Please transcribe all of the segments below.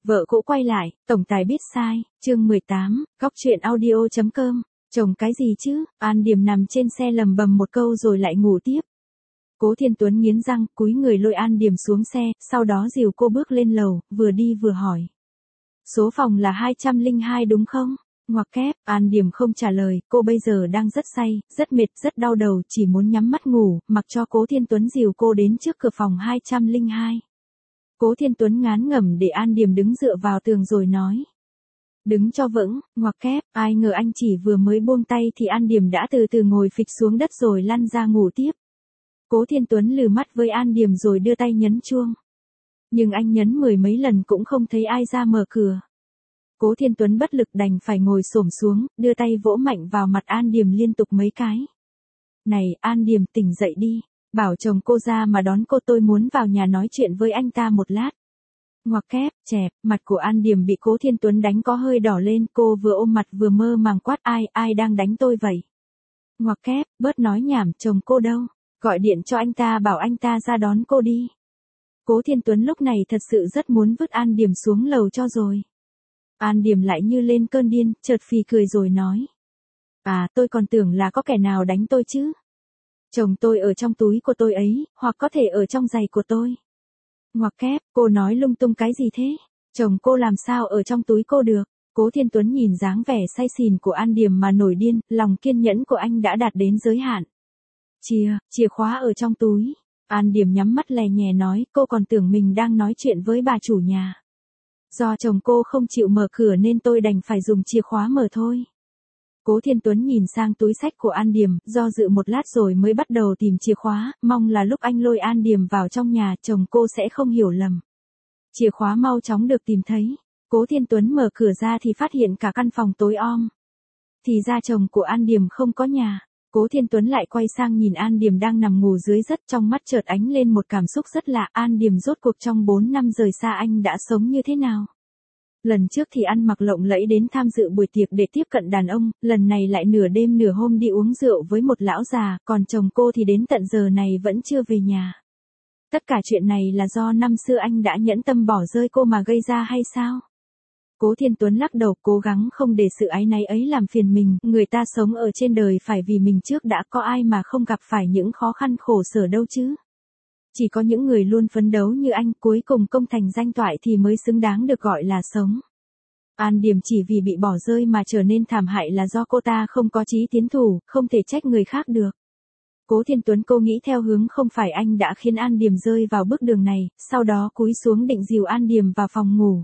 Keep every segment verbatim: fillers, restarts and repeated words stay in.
Vợ cũ quay lại, tổng tài biết sai, chương mười tám, góc truyện audio chấm com, chồng cái gì chứ, An Điềm nằm trên xe lầm bầm một câu rồi lại ngủ tiếp. Cố Thiên Tuấn nghiến răng, cúi người lôi An Điềm xuống xe, sau đó dìu cô bước lên lầu, vừa đi vừa hỏi. Số phòng là hai trăm lẻ hai đúng không? Ngoặc kép, An Điềm không trả lời, cô bây giờ đang rất say, rất mệt, rất đau đầu, chỉ muốn nhắm mắt ngủ, mặc cho Cố Thiên Tuấn dìu cô đến trước cửa phòng hai trăm lẻ hai. Cố Thiên Tuấn ngán ngẩm để An Điềm đứng dựa vào tường rồi nói. Đứng cho vững, ngoặc kép, ai ngờ anh chỉ vừa mới buông tay thì An Điềm đã từ từ ngồi phịch xuống đất rồi lăn ra ngủ tiếp. Cố Thiên Tuấn lừ mắt với An Điềm rồi đưa tay nhấn chuông. Nhưng anh nhấn mười mấy lần cũng không thấy ai ra mở cửa. Cố Thiên Tuấn bất lực đành phải ngồi xổm xuống, đưa tay vỗ mạnh vào mặt An Điềm liên tục mấy cái. Này, An Điềm tỉnh dậy đi, bảo chồng cô ra mà đón cô, tôi muốn vào nhà nói chuyện với anh ta một lát. Ngoặc kép, chẹp, mặt của An Điềm bị Cố Thiên Tuấn đánh có hơi đỏ lên, cô vừa ôm mặt vừa mơ màng quát, ai, ai đang đánh tôi vậy? Ngoặc kép, bớt nói nhảm, chồng cô đâu, gọi điện cho anh ta bảo anh ta ra đón cô đi. Cố Thiên Tuấn lúc này thật sự rất muốn vứt An Điềm xuống lầu cho rồi. An Điềm lại như lên cơn điên, chợt phì cười rồi nói. À, tôi còn tưởng là có kẻ nào đánh tôi chứ. Chồng tôi ở trong túi của tôi ấy, hoặc có thể ở trong giày của tôi. Ngoặc kép, cô nói lung tung cái gì thế? Chồng cô làm sao ở trong túi cô được? Cố Thiên Tuấn nhìn dáng vẻ say xỉn của An Điềm mà nổi điên, lòng kiên nhẫn của anh đã đạt đến giới hạn. Chìa, chìa khóa ở trong túi. An Điềm nhắm mắt lè nhè nói, cô còn tưởng mình đang nói chuyện với bà chủ nhà. Do chồng cô không chịu mở cửa nên tôi đành phải dùng chìa khóa mở thôi. Cố Thiên Tuấn nhìn sang túi xách của An Điềm, do dự một lát rồi mới bắt đầu tìm chìa khóa, mong là lúc anh lôi An Điềm vào trong nhà, chồng cô sẽ không hiểu lầm. Chìa khóa mau chóng được tìm thấy. Cố Thiên Tuấn mở cửa ra thì phát hiện cả căn phòng tối om. Thì ra chồng của An Điềm không có nhà. Cố Thiên Tuấn lại quay sang nhìn An Điềm đang nằm ngủ dưới đất, trong mắt chợt ánh lên một cảm xúc rất lạ. An Điềm rốt cuộc trong bốn năm rời xa anh đã sống như thế nào? Lần trước thì ăn mặc lộng lẫy đến tham dự buổi tiệc để tiếp cận đàn ông, lần này lại nửa đêm nửa hôm đi uống rượu với một lão già, còn chồng cô thì đến tận giờ này vẫn chưa về nhà. Tất cả chuyện này là do năm xưa anh đã nhẫn tâm bỏ rơi cô mà gây ra hay sao? Cố Thiên Tuấn lắc đầu, cố gắng không để sự áy náy ấy làm phiền mình, người ta sống ở trên đời phải vì mình trước đã, có ai mà không gặp phải những khó khăn khổ sở đâu chứ. Chỉ có những người luôn phấn đấu như anh cuối cùng công thành danh toại thì mới xứng đáng được gọi là sống. An Điềm chỉ vì bị bỏ rơi mà trở nên thảm hại là do cô ta không có chí tiến thủ, không thể trách người khác được. Cố Thiên Tuấn cô nghĩ theo hướng không phải anh đã khiến An Điềm rơi vào bước đường này, sau đó cúi xuống định dìu An Điềm vào phòng ngủ.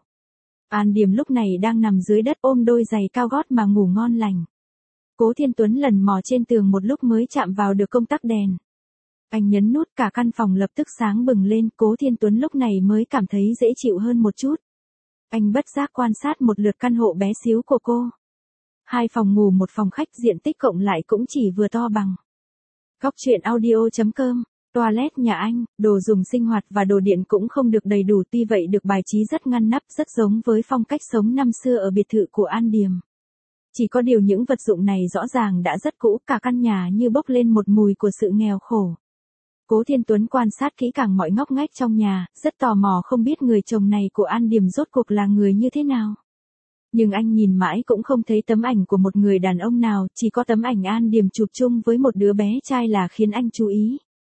An Điềm lúc này đang nằm dưới đất ôm đôi giày cao gót mà ngủ ngon lành. Cố Thiên Tuấn lần mò trên tường một lúc mới chạm vào được công tắc đèn. Anh nhấn nút cả căn phòng lập tức sáng bừng lên, Cố Thiên Tuấn lúc này mới cảm thấy dễ chịu hơn một chút. Anh bất giác quan sát một lượt căn hộ bé xíu của cô. Hai phòng ngủ một phòng khách, diện tích cộng lại cũng chỉ vừa to bằng. Góc truyện audio chấm com, toilet nhà anh, đồ dùng sinh hoạt và đồ điện cũng không được đầy đủ, tuy vậy được bài trí rất ngăn nắp, rất giống với phong cách sống năm xưa ở biệt thự của An Điềm. Chỉ có điều những vật dụng này rõ ràng đã rất cũ, cả căn nhà như bốc lên một mùi của sự nghèo khổ. Cố Thiên Tuấn quan sát kỹ càng mọi ngóc ngách trong nhà, rất tò mò không biết người chồng này của An Điềm rốt cuộc là người như thế nào. Nhưng anh nhìn mãi cũng không thấy tấm ảnh của một người đàn ông nào, chỉ có tấm ảnh An Điềm chụp chung với một đứa bé trai là khiến anh chú ý.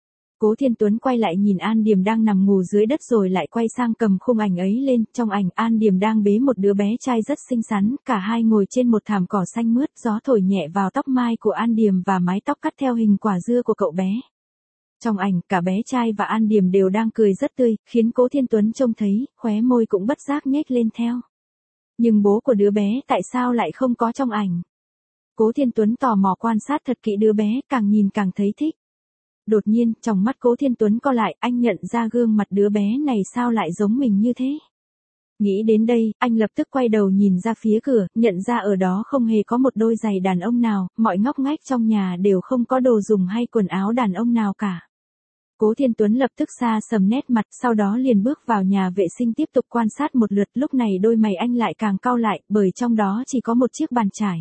Cố Thiên Tuấn quay lại nhìn An Điềm đang nằm ngủ dưới đất rồi lại quay sang cầm khung ảnh ấy lên, trong ảnh An Điềm đang bế một đứa bé trai rất xinh xắn, cả hai ngồi trên một thảm cỏ xanh mướt, gió thổi nhẹ vào tóc mai của An Điềm và mái tóc cắt theo hình quả dưa của cậu bé. Trong ảnh, cả bé trai và An Điềm đều đang cười rất tươi, khiến Cố Thiên Tuấn trông thấy, khóe môi cũng bất giác nhếch lên theo. Nhưng bố của đứa bé tại sao lại không có trong ảnh? Cố Thiên Tuấn tò mò quan sát thật kỹ đứa bé, càng nhìn càng thấy thích. Đột nhiên, trong mắt Cố Thiên Tuấn co lại, anh nhận ra gương mặt đứa bé này sao lại giống mình như thế. Nghĩ đến đây, anh lập tức quay đầu nhìn ra phía cửa, nhận ra ở đó không hề có một đôi giày đàn ông nào, mọi ngóc ngách trong nhà đều không có đồ dùng hay quần áo đàn ông nào cả. Cố Thiên Tuấn lập tức xa sầm nét mặt, sau đó liền bước vào nhà vệ sinh tiếp tục quan sát một lượt, lúc này đôi mày anh lại càng cau lại, bởi trong đó chỉ có một chiếc bàn chải.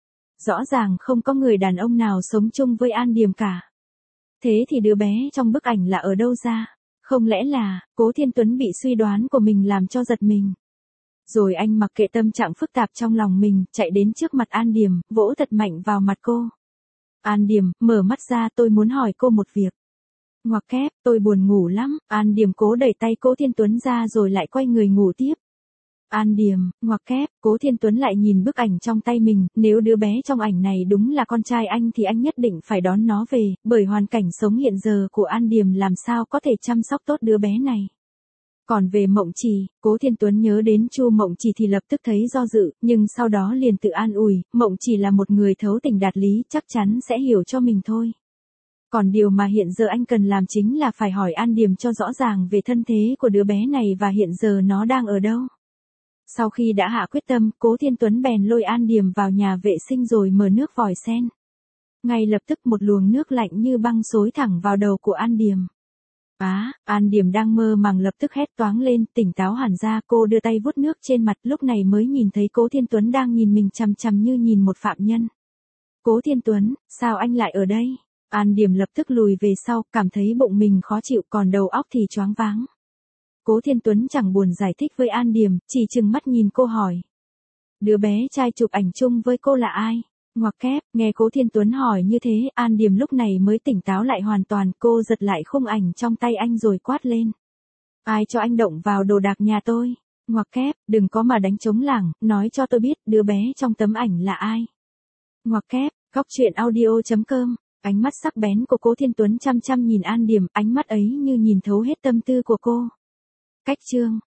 Rõ ràng không có người đàn ông nào sống chung với An Điềm cả. Thế thì đứa bé trong bức ảnh là ở đâu ra? Không lẽ là, Cố Thiên Tuấn bị suy đoán của mình làm cho giật mình. Rồi anh mặc kệ tâm trạng phức tạp trong lòng mình, chạy đến trước mặt An Điềm, vỗ thật mạnh vào mặt cô. An Điềm, mở mắt ra, tôi muốn hỏi cô một việc. Ngoặc kép, tôi buồn ngủ lắm. An Điềm cố đẩy tay Cố Thiên Tuấn ra rồi lại quay người ngủ tiếp. An Điềm, ngoặc kép, Cố Thiên Tuấn lại nhìn bức ảnh trong tay mình, nếu đứa bé trong ảnh này đúng là con trai anh thì anh nhất định phải đón nó về, bởi hoàn cảnh sống hiện giờ của An Điềm làm sao có thể chăm sóc tốt đứa bé này. Còn về Mộng Trì, Cố Thiên Tuấn nhớ đến Chu Mộng Trì thì lập tức thấy do dự, nhưng sau đó liền tự an ủi, Mộng Trì là một người thấu tình đạt lý, chắc chắn sẽ hiểu cho mình thôi. Còn điều mà hiện giờ anh cần làm chính là phải hỏi An Điềm cho rõ ràng về thân thế của đứa bé này và hiện giờ nó đang ở đâu. Sau khi đã hạ quyết tâm, Cố Thiên Tuấn bèn lôi An Điềm vào nhà vệ sinh rồi mở nước vòi sen. Ngay lập tức một luồng nước lạnh như băng xối thẳng vào đầu của An Điềm. Á, à, An Điềm đang mơ màng lập tức hét toáng lên, tỉnh táo hẳn ra, cô đưa tay vuốt nước trên mặt, lúc này mới nhìn thấy Cố Thiên Tuấn đang nhìn mình chằm chằm như nhìn một phạm nhân. Cố Thiên Tuấn, sao anh lại ở đây? An Điềm lập tức lùi về sau, cảm thấy bụng mình khó chịu còn đầu óc thì choáng váng. Cố Thiên Tuấn chẳng buồn giải thích với An Điềm, chỉ trừng mắt nhìn cô hỏi. Đứa bé trai chụp ảnh chung với cô là ai? Ngoặc kép, nghe Cố Thiên Tuấn hỏi như thế, An Điềm lúc này mới tỉnh táo lại hoàn toàn, cô giật lại khung ảnh trong tay anh rồi quát lên. Ai cho anh động vào đồ đạc nhà tôi? Ngoặc kép, đừng có mà đánh trống lảng, nói cho tôi biết đứa bé trong tấm ảnh là ai? Ngoặc kép, góc truyện audio chấm com. Ánh mắt sắc bén của Cố Thiên Tuấn chăm chăm nhìn An Điềm, ánh mắt ấy như nhìn thấu hết tâm tư của cô. Cách chương